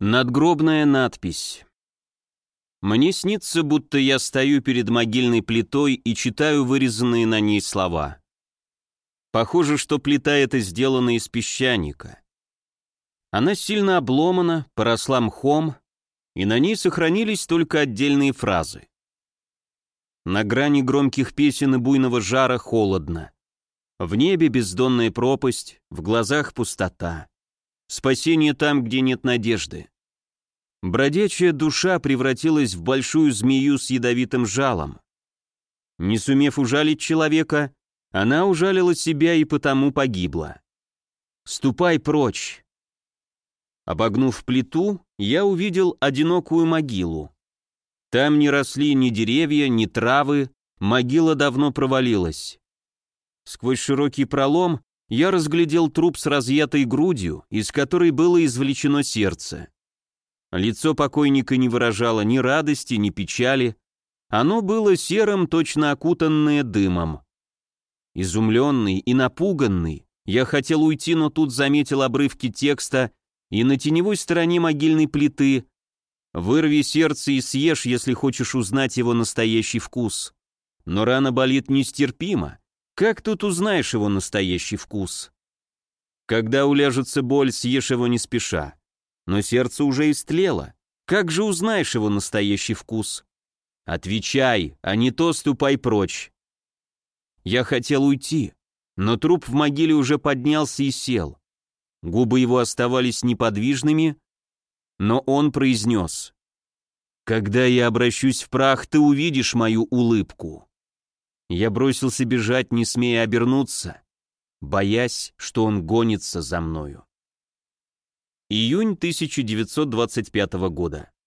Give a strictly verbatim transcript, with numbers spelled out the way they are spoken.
Надгробная надпись. Мне снится, будто я стою перед могильной плитой и читаю вырезанные на ней слова. Похоже, что плита эта сделана из песчаника. Она сильно обломана, поросла мхом, и на ней сохранились только отдельные фразы. На грани громких песен и буйного жара холодно. В небе бездонная пропасть, в глазах пустота. Спасение там, где нет надежды. Бродячая душа превратилась в большую змею с ядовитым жалом. Не сумев ужалить человека, она ужалила себя и потому погибла. «Ступай прочь!» Обогнув плиту, я увидел одинокую могилу. Там не росли ни деревья, ни травы, могила давно провалилась. Сквозь широкий пролом я разглядел труп с разъятой грудью, из которой было извлечено сердце. Лицо покойника не выражало ни радости, ни печали. Оно было серым, точно окутанное дымом. Изумленный и напуганный, я хотел уйти, но тут заметил обрывки текста, и на теневой стороне могильной плиты «Вырви сердце и съешь, если хочешь узнать его настоящий вкус. Но рана болит нестерпимо. Как тут узнаешь его настоящий вкус? Когда уляжется боль, съешь его не спеша. Но сердце уже истлело. Как же узнаешь его настоящий вкус? Отвечай, а не то ступай прочь». Я хотел уйти, но труп в могиле уже поднялся и сел. Губы его оставались неподвижными, но он произнес: «Когда я обращусь в прах, ты увидишь мою улыбку». Я бросился бежать, не смея обернуться, боясь, что он гонится за мною. Июнь тысяча девятьсот двадцать пятого года.